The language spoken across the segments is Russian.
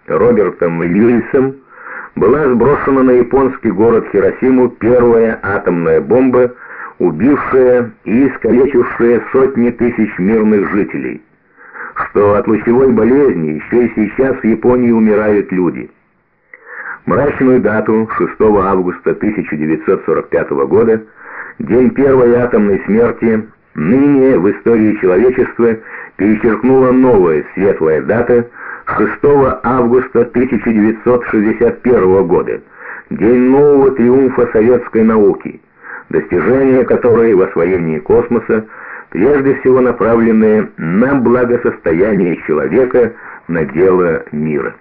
Робертом Льюисом была сброшена на японский город Хиросиму первая атомная бомба, убившая и искалечившая сотни тысяч мирных жителей, что от лучевой болезни еще и сейчас в Японии умирают люди. Мрачную дату 6 августа 1945 года, день первой атомной смерти, ныне в истории человечества перечеркнула новая светлая дата 6 августа 1961 года, день нового триумфа советской науки, достижения которой в освоении космоса прежде всего направлены на благосостояние человека, на дело мира.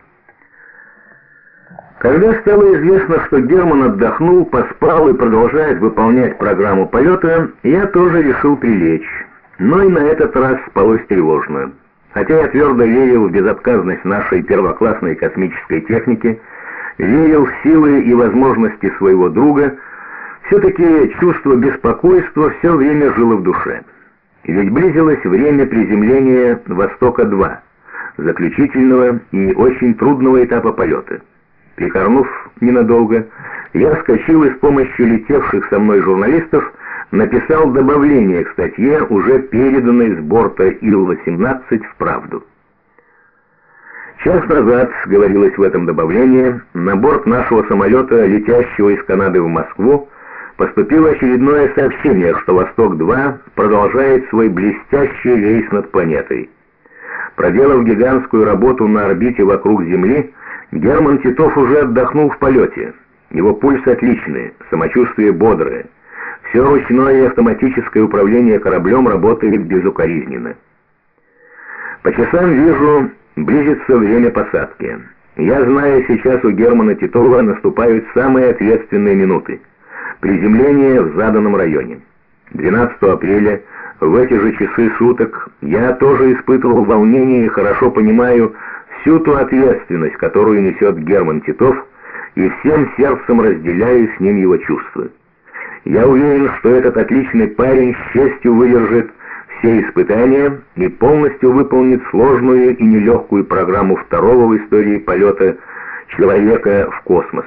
Когда стало известно, что Герман отдохнул, поспал и продолжает выполнять программу полета, я тоже решил прилечь. Но и на этот раз спалось тревожно. Хотя я твердо верил в безотказность нашей первоклассной космической техники, верил в силы и возможности своего друга, все-таки чувство беспокойства все время жило в душе. Ведь близилось время приземления «Востока-2», заключительного и очень трудного этапа полета. Прикорнув ненадолго, я вскочил и с помощью летевших со мной журналистов написал добавление к статье, уже переданной с борта Ил-18 в «Правду». Час назад, говорилось в этом добавлении, на борт нашего самолета, летящего из Канады в Москву, поступило очередное сообщение, что «Восток-2» продолжает свой блестящий рейс над планетой. Проделав гигантскую работу на орбите вокруг Земли, Герман Титов уже отдохнул в полете. Его пульс отличный, самочувствие бодрое. Все ручное и автоматическое управление кораблем работает безукоризненно. По часам вижу, близится время посадки. Я знаю, сейчас у Германа Титова наступают самые ответственные минуты. Приземление в заданном районе. 12 апреля, в эти же часы суток, я тоже испытывал волнение и хорошо понимаю всю ту ответственность, которую несет Герман Титов, и всем сердцем разделяю с ним его чувства. Я уверен, что этот отличный парень с честью выдержит все испытания и полностью выполнит сложную и нелегкую программу второго в истории полета человека в космос.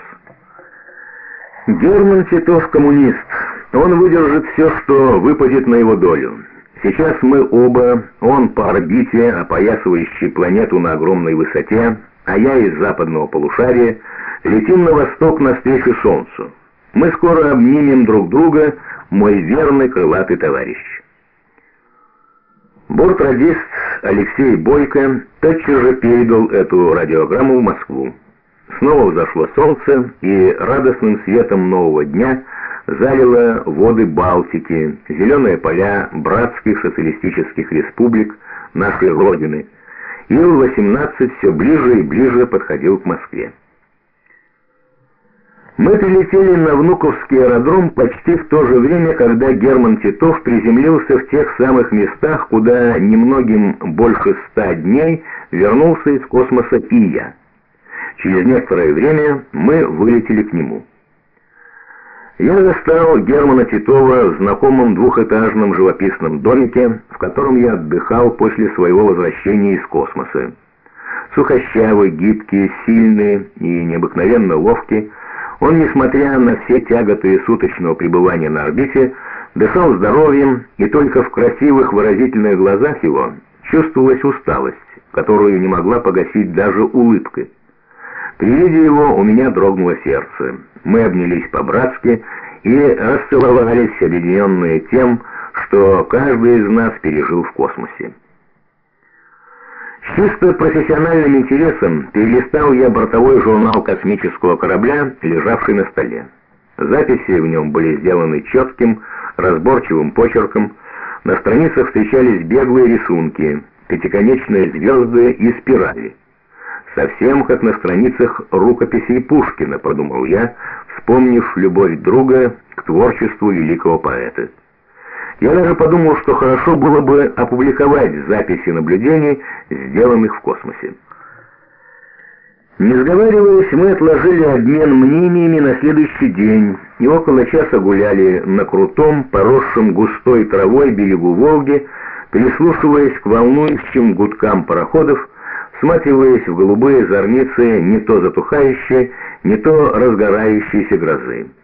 Герман Титов коммунист. Он выдержит все, что выпадет на его долю. Сейчас мы оба, он по орбите, опоясывающей планету на огромной высоте, а я из западного полушария, летим на восток навстречу Солнцу. Мы скоро обнимем друг друга, мой верный крылатый товарищ. Бортрадист Алексей Бойко тотчас же передал эту радиограмму в Москву. Снова взошло солнце, и радостным светом нового дня залило воды Балтики, зеленые поля братских социалистических республик нашей Родины. Ил-18 все ближе и ближе подходил к Москве. Мы прилетели на Внуковский аэродром почти в то же время, когда Герман Титов приземлился в тех самых местах, куда немногим больше 100 дней вернулся из космоса и я. Через некоторое время мы вылетели к нему. Я застал Германа Титова в знакомом двухэтажном живописном домике, в котором я отдыхал после своего возвращения из космоса. Сухощавый, гибкий, сильный и необыкновенно ловкий, он, несмотря на все тяготы суточного пребывания на орбите, дышал здоровьем, и только в красивых выразительных глазах его чувствовалась усталость, которую не могла погасить даже улыбка. При виде его у меня дрогнуло сердце. Мы обнялись по-братски и расцеловались, объединенные тем, что каждый из нас пережил в космосе. С чисто профессиональным интересом перелистал я бортовой журнал космического корабля, лежавший на столе. Записи в нем были сделаны четким, разборчивым почерком. На страницах встречались беглые рисунки, пятиконечные звезды и спирали. Совсем как на страницах рукописей Пушкина, подумал я, вспомнив любовь друга к творчеству великого поэта. Я даже подумал, что хорошо было бы опубликовать записи наблюдений, сделанных в космосе. Не сговариваясь, мы отложили обмен мнениями на следующий день и около часа гуляли на крутом, поросшем густой травой берегу Волги, прислушиваясь к волнующим гудкам пароходов, всматриваясь в голубые зорницы не то затухающей, не то разгорающейся грозы.